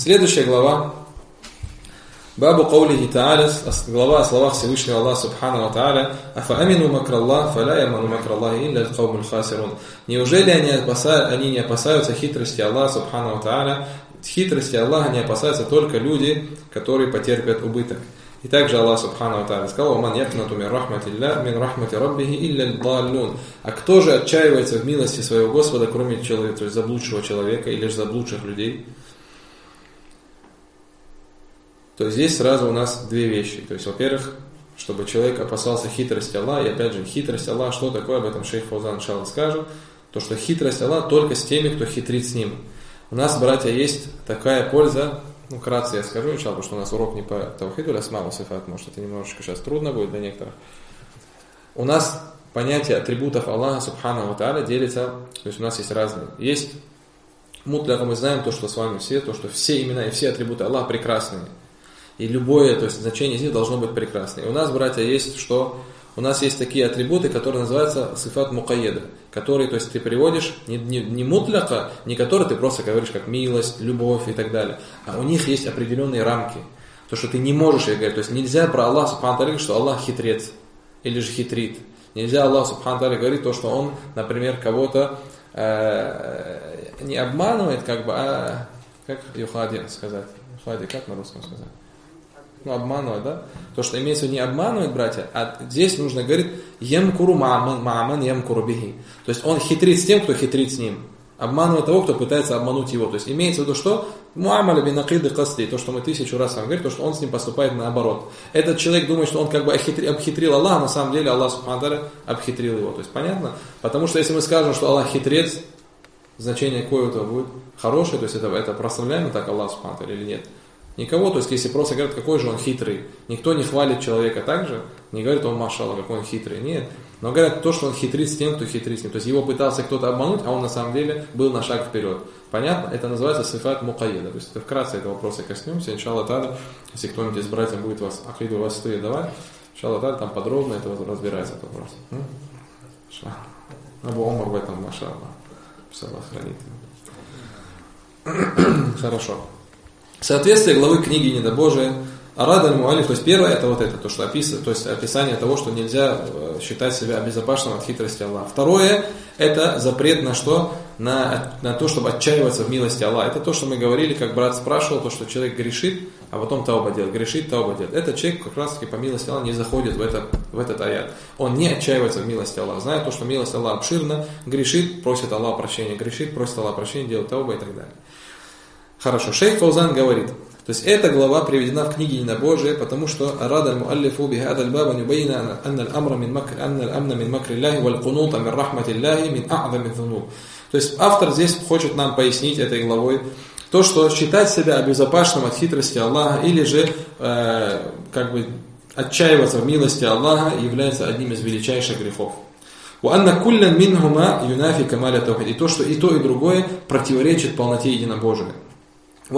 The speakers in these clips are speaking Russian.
Следующая глава. Бабу каулихи та'аля, глава о словах Всевышнего Аллаха Субхану ва Та'аля. Афа амину макраллах, фаля яману макраллахи илля аль-каумуль хасирун. Неужели они не опасаются хитрости Аллаха Субхану ва Та'аля? Хитрости Аллаха не опасаются только люди, которые потерпят убыток. И также Аллах Субхану ва Та'аля сказал: «Ман якнату мин рахмати раббихи илля аль-даллун». А кто же отчаивается в милости своего Господа, кроме человека, то есть заблудшего человека или же заблудших людей? То есть здесь сразу у нас две вещи. То есть, во-первых, чтобы человек опасался хитрости Аллаха. И опять же, хитрость Аллаха, что такое, об этом шейх Фаузан иншалла скажет. То, что хитрость Аллаха только с теми, кто хитрит с ним. У нас, братья, есть такая польза. Вкратце я скажу, иншалла, потому что у нас урок не по тавхиду, а асма ва сифат. Может, это немножечко сейчас трудно будет для некоторых. У нас понятие атрибутов Аллаха Субхану ва Та'аля делится, то есть у нас есть разные. Есть мутляка, мы знаем то, что с вами все, то, что все имена и все атрибуты Аллаха прекрасные. И любое, то есть значение из них должно быть прекрасное. И у нас, братья, есть что? У нас есть такие атрибуты, которые называются сифат мукайеда, которые, то есть ты приводишь не мутляка, не которые ты просто говоришь как милость, любовь и так далее, а у них есть определенные рамки. То, что ты не можешь их говорить. То есть нельзя про Аллаха Субхану говорить, что Аллах хитрец или же хитрит. Нельзя Аллаху Субхану говорить то, что он, например, кого-то не обманывает, как бы, а как юхади сказать? Юхади, как на русском сказать? Обманывать, да? То, что имеется в виду не обманывать, братья, а здесь нужно говорить ямкуру мааман ямкуру бихи. То есть он хитрит с тем, кто хитрит с ним. Обманывает того, кто пытается обмануть его. То есть имеется в виду что? Муамаля бин акиды касди. То, что мы 1000 раз вам говорим, то, что он с ним поступает наоборот. Этот человек думает, что он как бы обхитрил Аллаха, на самом деле Аллах Субхану ва Та'аля обхитрил его. То есть понятно? Потому что если мы скажем, что Аллах хитрец, значение какое-то будет хорошее, то есть это прославляем так Аллах Субхану ва Та'аля или нет? Никого, то есть если просто говорят, какой же он хитрый, никто не хвалит человека так же, не говорит он машалла, какой он хитрый, нет. Но говорят то, что он хитрит с тем, кто хитрит с ним. То есть его пытался кто-то обмануть, а он на самом деле был на шаг вперед. Понятно? Это называется сифат мукайеда. То есть это вкратце этого вопроса коснемся. Иншалла та'аля, если кто-нибудь из братьев будет вас акиду вас стоит давать, иншалла та'аля, там подробно это разбирается этот вопрос. Абу Омар в этом машалла. Пусть Аллах хранит. Хорошо. Соответствие главы книги Недобожие, Арад аль-Муалиф, то есть первое это вот это, то, что описывает, то есть описание того, что нельзя считать себя обезопасенным от хитрости Аллаха. Второе, это запрет на что? На то, чтобы отчаиваться в милости Аллаха. Это то, что мы говорили, как брат спрашивал, то, что человек грешит, а потом тауба делает, грешит, тауба делает. Этот человек как раз таки по милости Аллаха не заходит в этот аят. Он не отчаивается в милости Аллаха. Знает то, что милость Аллаха обширна, грешит, просит Аллаха прощения, грешит, просит Аллаха прощения, делает тауба и так далее. Хорошо, шейх Фаузан говорит, то есть эта глава приведена в книге Недобожие, потому что арада аль-муаллифу бихада аль-баба нюбайна анна аль-амра мин макри Аллахи валь кунута мин рахмати Аллахи мин а'зами дзунуб. То есть автор здесь хочет нам пояснить этой главой то, что считать себя обезопасенным от хитрости Аллаха или же как бы отчаиваться в милости Аллаха является одним из величайших грехов. И то, что и то, и другое противоречит полноте единобожия. И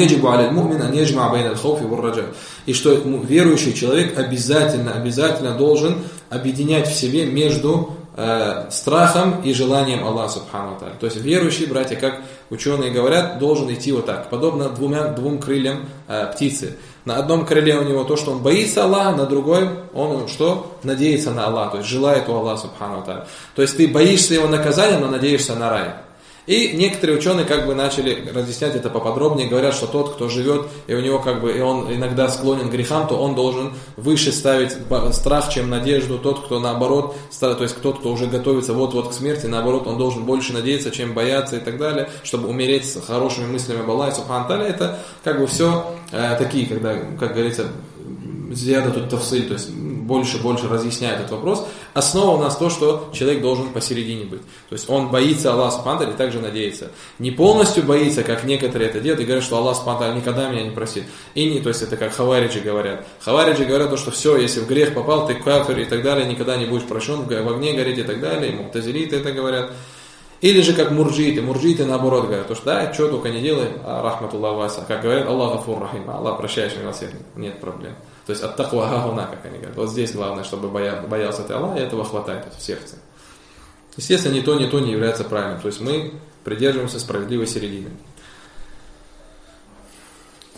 что верующий человек обязательно должен объединять в себе между страхом и желанием Аллаха Субхану ва Та'аля. То есть верующий, братья, как ученые говорят, должен идти вот так, подобно двум крыльям птицы. На одном крыле у него то, что он боится Аллаха, на другой он что? Надеется на Аллаха, то есть желает у Аллаха Субхану ва Та'аля. То есть ты боишься его наказания, но надеешься на рай. И некоторые ученые как бы начали разъяснять это поподробнее, говорят, что тот, кто живет, и у него как бы, и он иногда склонен к грехам, то он должен выше ставить страх, чем надежду. Тот, кто наоборот, то есть тот, кто уже готовится вот-вот к смерти, наоборот, он должен больше надеяться, чем бояться и так далее, чтобы умереть с хорошими мыслями об Аллахе Субхану Та'аля. Это как бы все такие, когда, как говорится, зияда тут тафсиль, то есть больше разъясняет этот вопрос. Основа у нас то, что человек должен посередине быть. То есть он боится Аллаха Субхану Та'аля и также надеется. Не полностью боится, как некоторые это делают, и говорят, что Аллах Субхану Та'аля никогда меня не простит. И не, то есть это как хавариджи говорят. Хавариджи говорят, то, что все, если в грех попал, ты кафир и так далее, никогда не будешь прощен, в огне гореть и так далее. И му'тазилиты это говорят. Или же как мурджииты наоборот говорят, то что да, что только не делай, рахматуллах васа. Как говорят, Аллах гафур рахим, Аллах прощающий милосердный, нет проблем. То есть от таква гауна, как они говорят. Вот здесь главное, чтобы боялся ты Аллаха, и этого хватает в сердце. Естественно, ни то не является правильным. То есть мы придерживаемся справедливой середины.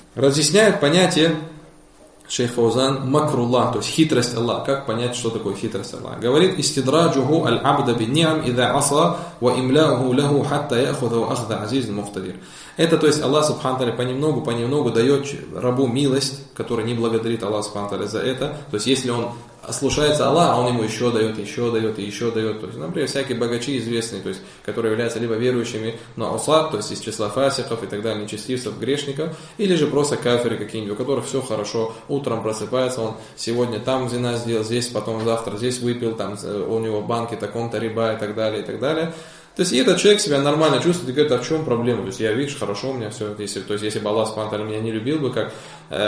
разъясняет понятие шейх Фаузан макруллах, то есть хитрость Аллаха. Как понять, что такое хитрость Аллаха? Говорит: истидраджуху аль-абда бин-ни'ам ида аса ва имляуху лаху хатта яхудаху ахда азиз муктадир. Это, то есть Аллах субхану тааля понемногу дает рабу милость, который не благодарит Аллаха субхану тааля за это. То есть если он слушается Аллаха, а он ему еще дает. То есть, например, всякие богачи известные, то есть, которые являются либо верующими, но усад, то есть из числа фасиков и так далее, нечестивцев, грешников, или же просто кафиры какие-нибудь, у которых все хорошо, утром просыпается, он сегодня там зина сделал, здесь, потом завтра здесь выпил, там у него в банке таком-то риба и так далее, и так далее. То есть и этот человек себя нормально чувствует и говорит: а в чем проблема? То есть я, видишь, хорошо у меня все. Если бы Аллах субхану тааля меня не любил бы, как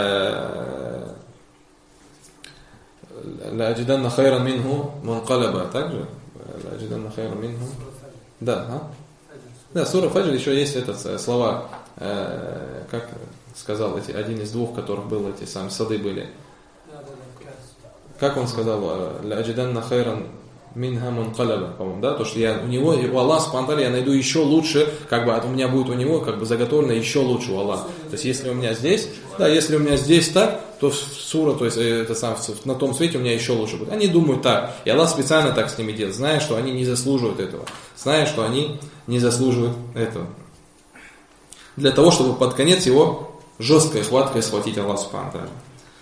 ла'аджиданна хайран минху мункалаба, также ла'аджиданна хайран минху. Да, сура Фаджр, еще есть слова, как сказал один из двух, которых был эти самые сады были. Как он сказал: ла'аджиданна хайран минха мункалаба, по-моему, да, то, что у Аллаха субхану тааля я найду еще лучше, как бы у меня будет у него как бы заготовлено еще лучше у Аллаха. То есть если у меня здесь так, то сура, то есть на том свете у меня еще лучше будет. Они думают так, и Аллах специально так с ними делает, зная, что они не заслуживают этого, для того, чтобы под конец его жесткой хваткой схватить Аллах субхану тааля.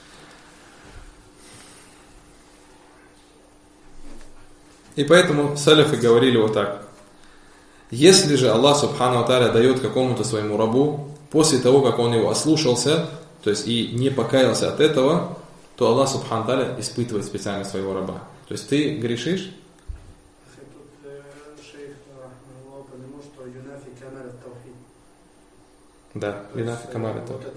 И поэтому салафы говорили вот так: если же Аллах субхану тааля дает какому-то своему рабу, после того, как он его ослушался, то есть и не покаялся от этого, то Аллах субхану тааля испытывает специально своего раба. То есть ты грешишь? Да, юнафи камаль ат-таухид.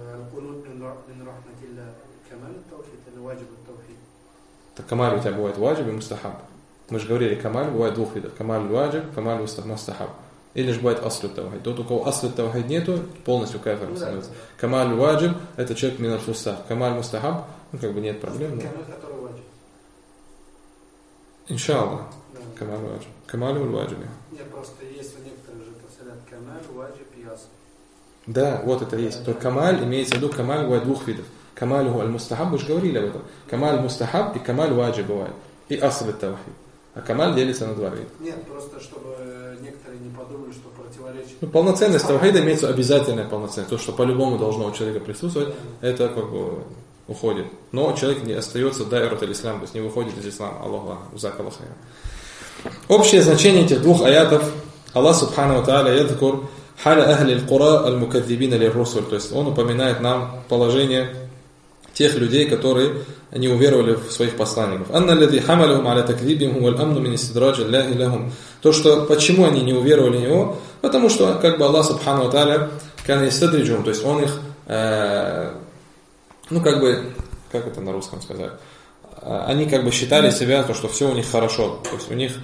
Так камаль у тебя бывает ваджиб и мустахаб. Мы же говорили, камаль бывает двух видов: камаль ваджиб, камаль мустахаб. Или же бывает аслу тавхид. Тот, у кого аслу тавхид нету, полностью кафиром становится. Камаль ваджиб — это человек мин аль-фусах. Камаль мустахаб, нет проблем. Иншаллах. Камаль ваджиб. Камаль ваджиб. Нет, просто есть у некоторых же посылят камаль, ваджиб и асл. Да, вот это есть. То камаль, имеется в виду, камаль бывает двух видов. Камаль аль-мустахаб, мы же говорили об этом. Камаль мустахаб и камаль ваджиб бывает. И аслу тавхид. А камаль делится на два вида. Нет, просто чтобы некоторые не подумали, что противоречит. Полноценность тавхида имеется обязательная полноценность. То, что по-любому должно у человека присутствовать, это как бы уходит. Но человек не остается дайрат аль-ислам, то есть не выходит из ислама. Аллаху закаллаху хайран. Общее значение этих двух аятов: Аллах субхану тааля ядкур халя ахли аль-кура аль-мукаддибина лир-русуль. То есть он упоминает нам положение тех людей, которые не уверовали в своих посланников. То, что почему они не уверовали в него? Потому что как бы Аллах субхану тааля кан истадриджум, то есть он их как это на русском сказать? Они как бы считали себя, то, что все у них хорошо, то есть у них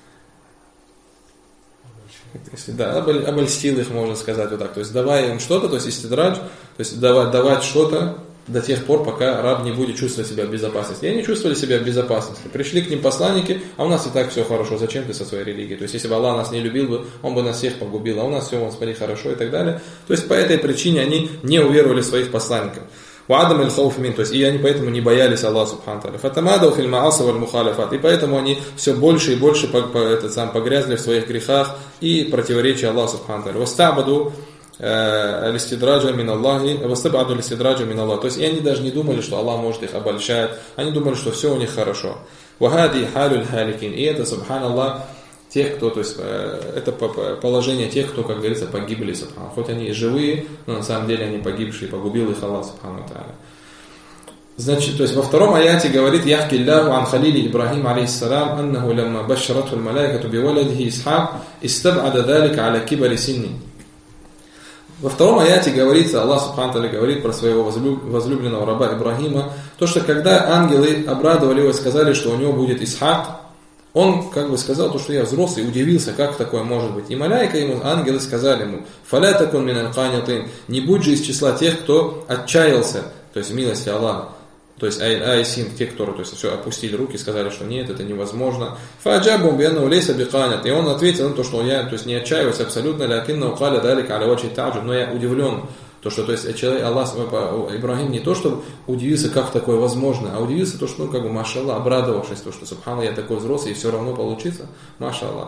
обольстил их, можно сказать вот так. То есть давая им что-то, то есть истидрадж, то есть давать что-то до тех пор, пока раб не будет чувствовать себя в безопасности. И они чувствовали себя в безопасности. Пришли к ним посланники, а у нас и так все хорошо, зачем ты со своей религией? То есть если бы Аллах нас не любил бы, он бы нас всех погубил, а у нас все, смотри, хорошо и так далее. То есть по этой причине они не уверовали в своих посланников. То есть и они поэтому не боялись Аллаха субхану тааля. И поэтому они все больше и больше погрязли в своих грехах и противоречия Аллаху субхану тааля. Алистидраджа мин Аллахи, вастабаду алистидраджа мин Аллах. То есть и они даже не думали, что Аллах может их обольщать. Они думали, что все у них хорошо. Вахади халюль халикин. И это, субханаллах, тех, кто, то есть это положение тех, кто, как говорится, погибли, субханаллах. Хоть они и живые, но на самом деле они погибшие, погубил их Аллах субхану тааля. Значит, то есть во втором аяте говорит: яхки Аллаху ан халили Ибрахим алейхиссалам аннаху лямма башшаратху аль-малайкату биваладихи Исхак истаб'ада далика аля кибари синни. Во втором аяте говорится, Аллах субхану тааля говорит про своего возлюбленного раба Ибрахима, то, что когда ангелы обрадовали его и сказали, что у него будет Исхак, он как бы сказал, то, что я взрослый, удивился, как такое может быть. И маляйка ему, ангелы сказали ему: «Фаля такун мин аль-канятин», не будь же из числа тех, кто отчаялся, то есть в милости Аллаха. То есть айсин, те, которые, то есть, все опустили руки, сказали, что нет, это невозможно. Фаджабум бианну лейса биқанят. И он ответил на то, что я, то есть, не отчаиваюсь абсолютно, лякинна укаля далик аля вачи таджуб, но я удивлен То есть человек, Ибрагим не то, что удивился, как такое возможно, а удивился то, что, машаллах, обрадовавшись, то, что, субханаллах, я такой взрослый, и все равно получится, машаллах.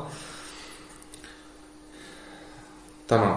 Тамам.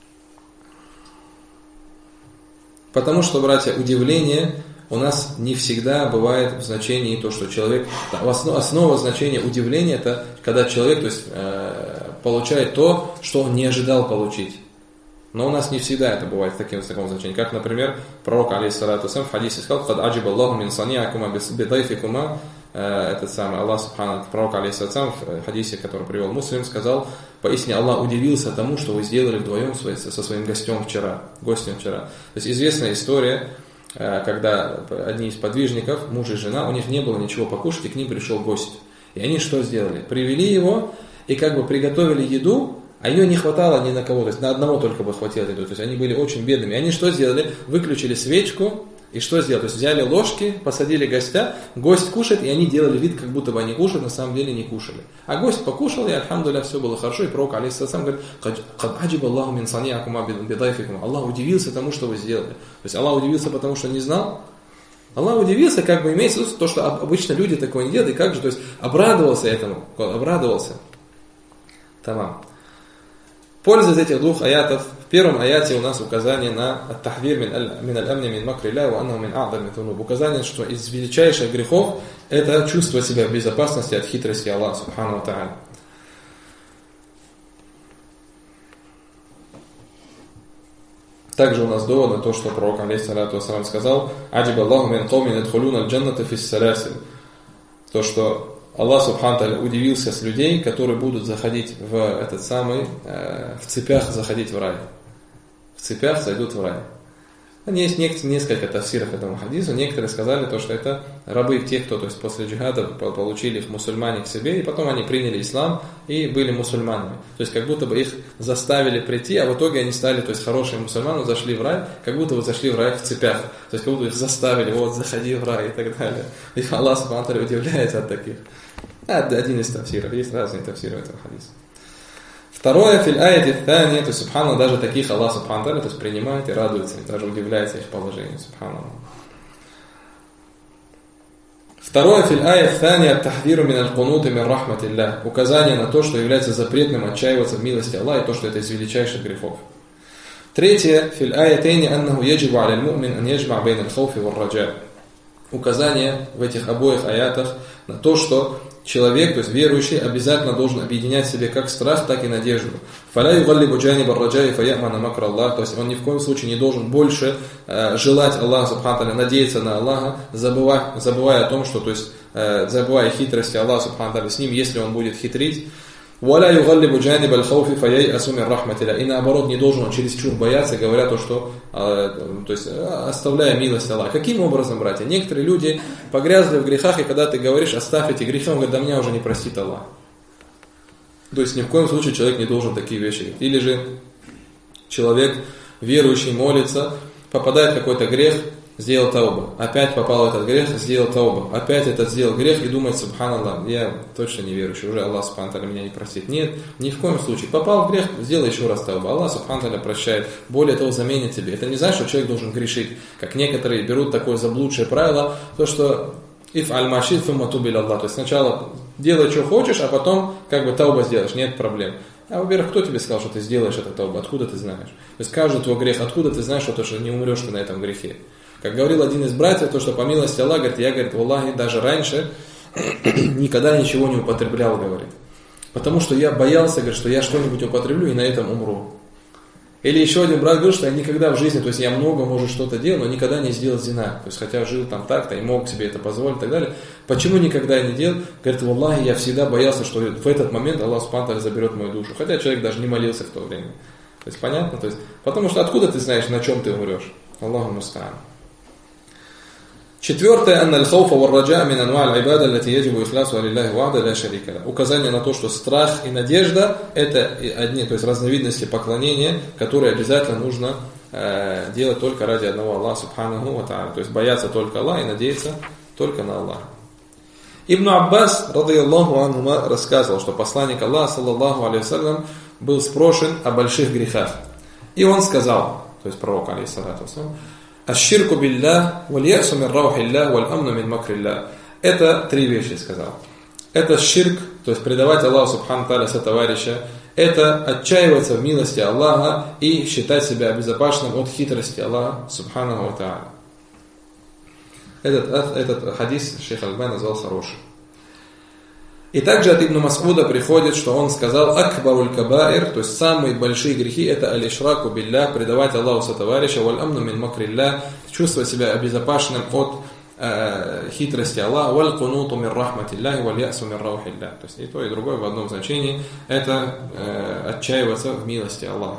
Потому что, братья, удивление у нас не всегда бывает в значении то, что человек... Основа значения удивления – это когда человек получает то, что он не ожидал получить. Но у нас не всегда это бывает в таком значении. Как, например, пророк, алейхиссалату вассалям, в хадисе сказал: «Кад аджиба Аллаху мин саниакума бидайфикума». Этот самый Аллах, субхану, пророк, алейхиссалату вассалям, в хадисе, который привел Муслим, сказал: «Поистине Аллах удивился тому, что вы сделали вдвоем со своим гостем вчера». То есть известная история, когда одни из подвижников, муж и жена, у них не было ничего покушать, и к ним пришел гость. И они что сделали? Привели его и приготовили еду, а ее не хватало ни на кого, то есть на одного только бы хватило еду, то есть они были очень бедными. И они что сделали? Выключили свечку, и что сделали? То есть взяли ложки, посадили гостя, гость кушает, и они делали вид, как будто бы они кушают, на самом деле не кушали. А гость покушал, и альхамдулилля, все было хорошо, и пророк, алейхиссалам, говорит: «Кад аджиба Аллаху мин саниакума бидайфикума». Аллах удивился тому, что вы сделали. То есть Аллах удивился, потому что не знал. Аллах удивился, имеется в виду то, что обычно люди такое не делают, и как же, то есть обрадовался этому, обрадовался. Тамам. Польза из этих двух аятов. В первом аяте у нас указание на ат-тахвир мин аль-амни мин макри лля ва аннаху мин а'зами зунуб. Указание, что из величайших грехов это чувствовать себя в безопасности от хитрости Аллаха субхану ва тааля. Также у нас довод на то, что пророк, алейхиссалату вассалам, сказал: «Аджиба Аллаху мин каумин ядхулуна аль-джанната фис саласил». То, что Аллах субхану тааля удивился с людей, которые будут заходить в цепях заходить в рай. В цепях зайдут в рай. Есть несколько тафсиров этому хадису. Некоторые сказали, что это рабы тех, кто после джихада получили их мусульмане к себе, и потом они приняли ислам и были мусульманами. То есть как будто бы их заставили прийти, а в итоге они стали, хорошие мусульмане, зашли в рай, как будто бы зашли в рай в цепях. То есть как будто их заставили: заходи в рай и так далее. И Аллах субхану тааля удивляется от таких. Один из тафсиров, есть разные тафсиры этого хадиса. Второе, фил аяти тани, то есть субхану, даже таких Аллах субхану тааля принимает и радуется, и даже удивляется их положению, субхану. Второе, фил аяти тани ат-тахвиру мин аль-кунути мин рахматилля. Указание на то, что является запретным отчаиваться в милости Аллаха, и то, что это из величайших грехов. Третье, фил аятайни аннаху яджибу аля аль-му'мин ан яджма бейна аль-хауфи вар-раджа. Указание в этих обоих аятах на то, что человек, то есть верующий, обязательно должен объединять в себе как страх, так и надежду. То есть он ни в коем случае не должен больше желать Аллаха субхану тааля, надеяться на Аллаха, забывая о том, что, забывая хитрости Аллаха субхану тааля с ним, если он будет хитрить. И наоборот, не должен он чересчур бояться, говоря оставляя милость Аллаха. Каким образом, братья? Некоторые люди погрязли в грехах, и когда ты говоришь: оставь эти грехи, он говорит: да меня уже не простит Аллах. То есть ни в коем случае человек не должен такие вещи говорить. Или же человек, верующий, молится, попадает в какой-то грех, сделал тауба, опять попал в этот грех, сделал тауба, опять этот сделал грех и думает: субханаллах, я точно не верующий, уже Аллах субхану тааля меня не простит. Нет, ни в коем случае. Попал в грех, сделай еще раз тауба, Аллах субхану тааля прощает, более того, заменит тебе. Это не значит, что человек должен грешить, как некоторые берут такое заблудшее правило, то что if аль-машид фумма тубиль Аллах, то есть сначала делай, что хочешь, а потом тауба сделаешь, нет проблем. А во-первых, кто тебе сказал, что ты сделаешь это тауба, откуда ты знаешь? То есть каждый твой грех, откуда ты знаешь, что не умрешь ты на этом грехе? Как говорил один из братьев, то, что по милости Аллаха, говорит, я, валлахи, даже раньше никогда ничего не употреблял, говорит. Потому что я боялся, говорит, что я что-нибудь употреблю и на этом умру. Или еще один брат говорил, что я никогда в жизни, то есть я много, может, что-то делал, но никогда не сделал зина. То есть хотя жил там так-то и мог себе это позволить и так далее. Почему никогда не делал? Говорит, валлахи, я всегда боялся, что в этот момент Аллах субхану тааля заберет мою душу. Хотя человек даже не молился в то время. То есть понятно? То есть, потому что откуда ты знаешь, на чем ты умрешь? Аллаху муста'ан. Четвертое, анна аль-хауфа вар-раджа мин анва' аль-ибада, аллати яджибу ихласу лиллахи вахда ля шарика лаху. Указание на то, что страх и надежда это одни, то есть разновидности поклонения, которые обязательно нужно делать только ради одного Аллаха субханаху ва тааля. То есть бояться только Аллаха и надеяться только на Аллаха. Ибн Аббас, радийаллаху анхума, рассказывал, что посланник Аллаха, саллаллаху алейхи вассалям, был спрошен о больших грехах. И он сказал, то есть пророк, алейхиссалату вассалам. Аш-ширку биллях, валь-ясу мин раухиллях, валь-амну мин макриллях. Это три вещи сказал. Это ширк, то есть предавать Аллаху субхану та'аля сотоварища. Это отчаиваться в милости Аллаха и считать себя обезопасенным от хитрости Аллаха субхану ва та'аля. Этот хадис шейх Аль-Альбани назвал хорошим. И также от Ибн Мас'уда приходит, что он сказал акбаруль кабаир, то есть самые большие грехи это аль-ишраку биллях, предавать Аллаху сотоварища, валь-амну мин макриллях, чувствовать себя обезопасенным от хитрости Аллаха, валь-кунуту мин рахматиллахи, валь-ясу мин раухиллях. То есть и то, и другое в одном значении это отчаиваться в милости Аллаха.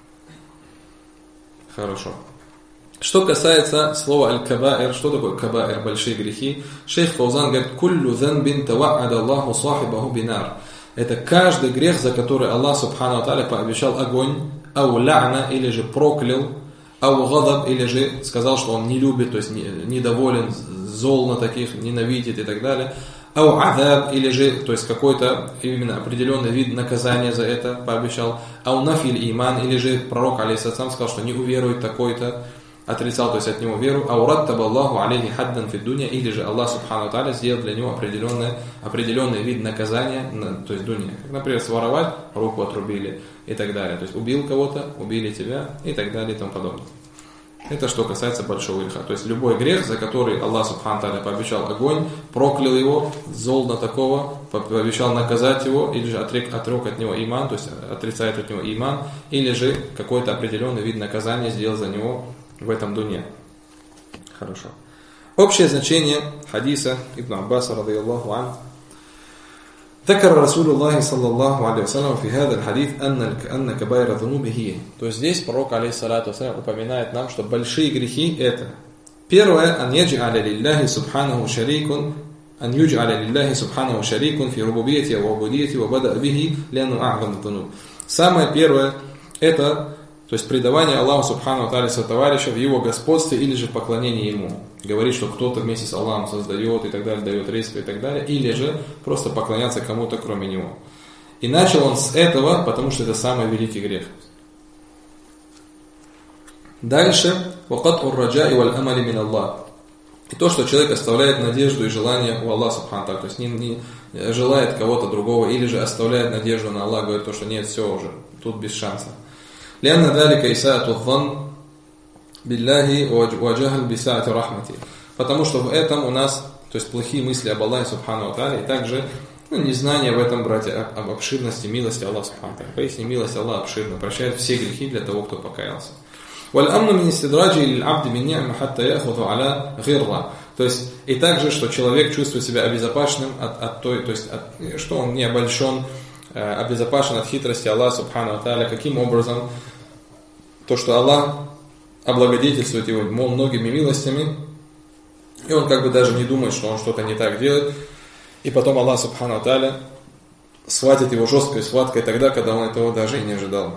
Хорошо. Что касается слова аль-кабаир, что такое кабаир, большие грехи? Шейх Фаузан говорит, куллю занбин тава'ада Аллаху сахибаху бинар. Это каждый грех, за который Аллах субхану та'аля пообещал огонь, ау лa'на, или же проклял, ау гадаб, или же сказал, что он не любит, то есть недоволен, зол на таких, ненавидит и так далее. Ау азаб, или же, то есть какой-то именно определенный вид наказания за это пообещал. Ау нафиль иман, или же пророк, алейхиссалам, сказал, что не уверует такой-то, отрицал, то есть от него веру, аураттаба Аллаху алейхи хаддан фид дуня, или же Аллах субхану та'аля сделал для него определенный вид наказания, то есть дуня. Как, например, своровать, руку отрубили и так далее. То есть убил кого-то, убили тебя и так далее и тому подобное. Это что касается большого греха. То есть любой грех, за который Аллах субхану та'аля пообещал огонь, проклял его, зол на такого, пообещал наказать его, или же отрек от него иман, то есть отрицает от него иман, или же какой-то определенный вид наказания сделал за него в этом дуне. Хорошо. Общее значение хадиса Ибн Аббаса радийаллаху ан. ذكر رسول الله صلى الله عليه وسلم في هذا الحديث أن كبائر الذنوب هي. То есть здесь пророк алейхиссалату вассалям упоминает нам, что большие грехи это. Первое, أن يجعل لله سبحانه شريك في ربوبيته وعبوديته وبدأ به لأنه أعظم الذنوب. Самое первое это, то есть предавание Аллаху субхану та'аля сотоварища в его господстве или же в поклонении ему. Говорит, что кто-то вместе с Аллахом создает и так далее, дает ризк и так далее, или же просто поклоняться кому-то кроме него. И начал он с этого, потому что это самый великий грех. Дальше, وَقَطْعُ الرَّجَاءِ وَالْأَمَلِ مِنَ اللَّهِ. И то, что человек оставляет надежду и желание у Аллаха субхану та'аля, то есть не желает кого-то другого, или же оставляет надежду на Аллаха, говорит, что нет, все уже, тут без шанса. لأن ذلك إساءة الظن بالله وجهل بسعة رحمته. Потому что в этом у нас, то есть плохие мысли об Аллахе субхану та'аля, и также незнание в этом, братья, об обширности милости Аллаха субхану та'аля. Поясни, милость Аллаха обширна, прощает все грехи для того, кто покаялся. والأمن من استدراجه للعبد بالنعمة حتى يأخذ على غرة. То есть и также, что человек чувствует себя обезопасенным от той, то есть что он не обольщен, обезопасен от хитрости Аллаха субхану та'аля. Каким образом? То, что Аллах облагодетельствует его многими милостями, и он как бы даже не думает, что он что-то не так делает, и потом Аллах субхану та'аля схватит его жесткой схваткой тогда, когда он этого даже и не ожидал.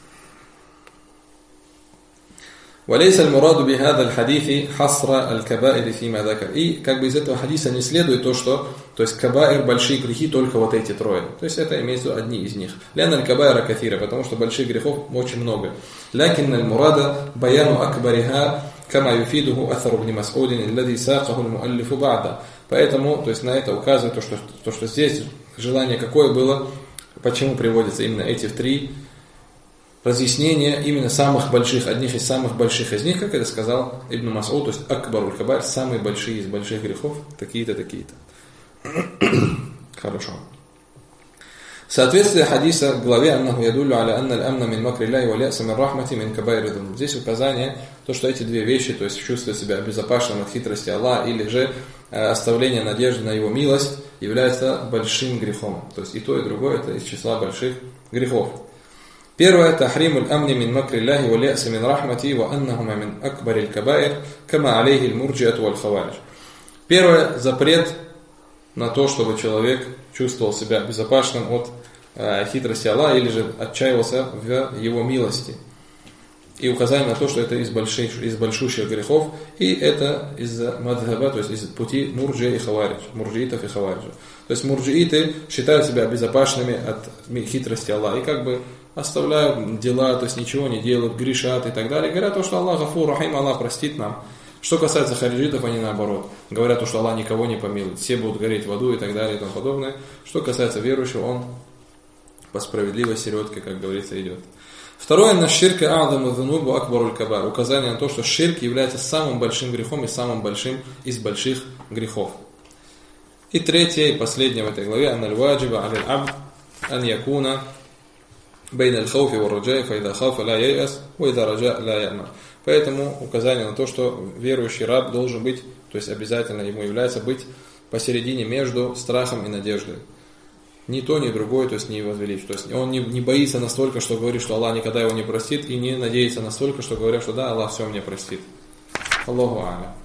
وَلَيْسَ الْمُرَادُ بِهَذَا الْحَدِيثِ حَصْرَ الْكَبَائِرِ فِيمَا ذَكَرَ. И как бы из этого хадиса не следует то, что, то есть кабаир, большие грехи, только вот эти трое. То есть это имеется в виду одни из них. لأن الكبائر كثيرة, потому что больших грехов очень много. لكن المراد بيان أكبرها كما يفيده أثر ابن مسعود الذي ساقه المؤلف بعد. Поэтому, то есть на это указывает то, что здесь желание какое было, почему приводятся именно эти три разъяснение именно самых больших, одних из самых больших из них, как это сказал Ибн Мас'уд, то есть акбаруль кабаир, самые большие из больших грехов, такие-то, такие-то. Хорошо. Соответствие хадиса к главе «Аннаху ядуллю аля анна аль-амна мин макри Аллахи валь я'са мин рахмати мин кабаири дунуб». Здесь указание, то, что эти две вещи, то есть чувствовать себя обезопасенным от хитрости Аллаха, или же оставление надежды на его милость, является большим грехом. То есть и то, и другое, это из числа больших грехов. Первое, тахримуль амни мин макри Аллахи валь я'са мин рахмати ва аннахума мин акбариль кабаир, кама алейхи аль-мурджиату валь хаваридж. Первое, запрет на то, чтобы человек чувствовал себя безопасным от хитрости Аллаха или же отчаивался в его милости. И указание на то, что это из большущих грехов, и это из мадхаба, то есть из пути мурджи и хаваридж, мурджиитов и хавариджа. То есть мурджииты считают себя безопасными от хитрости Аллаха, и как бы оставляют дела, то есть ничего не делают, грешат и так далее. Говорят то, что Аллах Гафур Рахим, Аллах простит нам. Что касается хариджитов, они наоборот. Говорят то, что Аллах никого не помилует, все будут гореть в аду и так далее и тому подобное. Что касается верующего, он по справедливой середке, как говорится, идет. Второе, на ширка а'даму зунубу акбаруль кабар. Указание на то, что ширк является самым большим грехом и самым большим из больших грехов. И третье, и последнее в этой главе, анналь ваджиба аль абд ан якуна бейн аль хауфи ва раджай, фа ида хауфа ла яйас, ва ида раджа ла я'ман. Поэтому указание на то, что верующий раб должен быть, то есть обязательно ему является быть посередине между страхом и надеждой. Ни то, ни другое, то есть не возвеличить. То есть он не боится настолько, что говорит, что Аллах никогда его не простит, и не надеется настолько, что говорят, что да, Аллах все мне простит. Аллаху а'лям.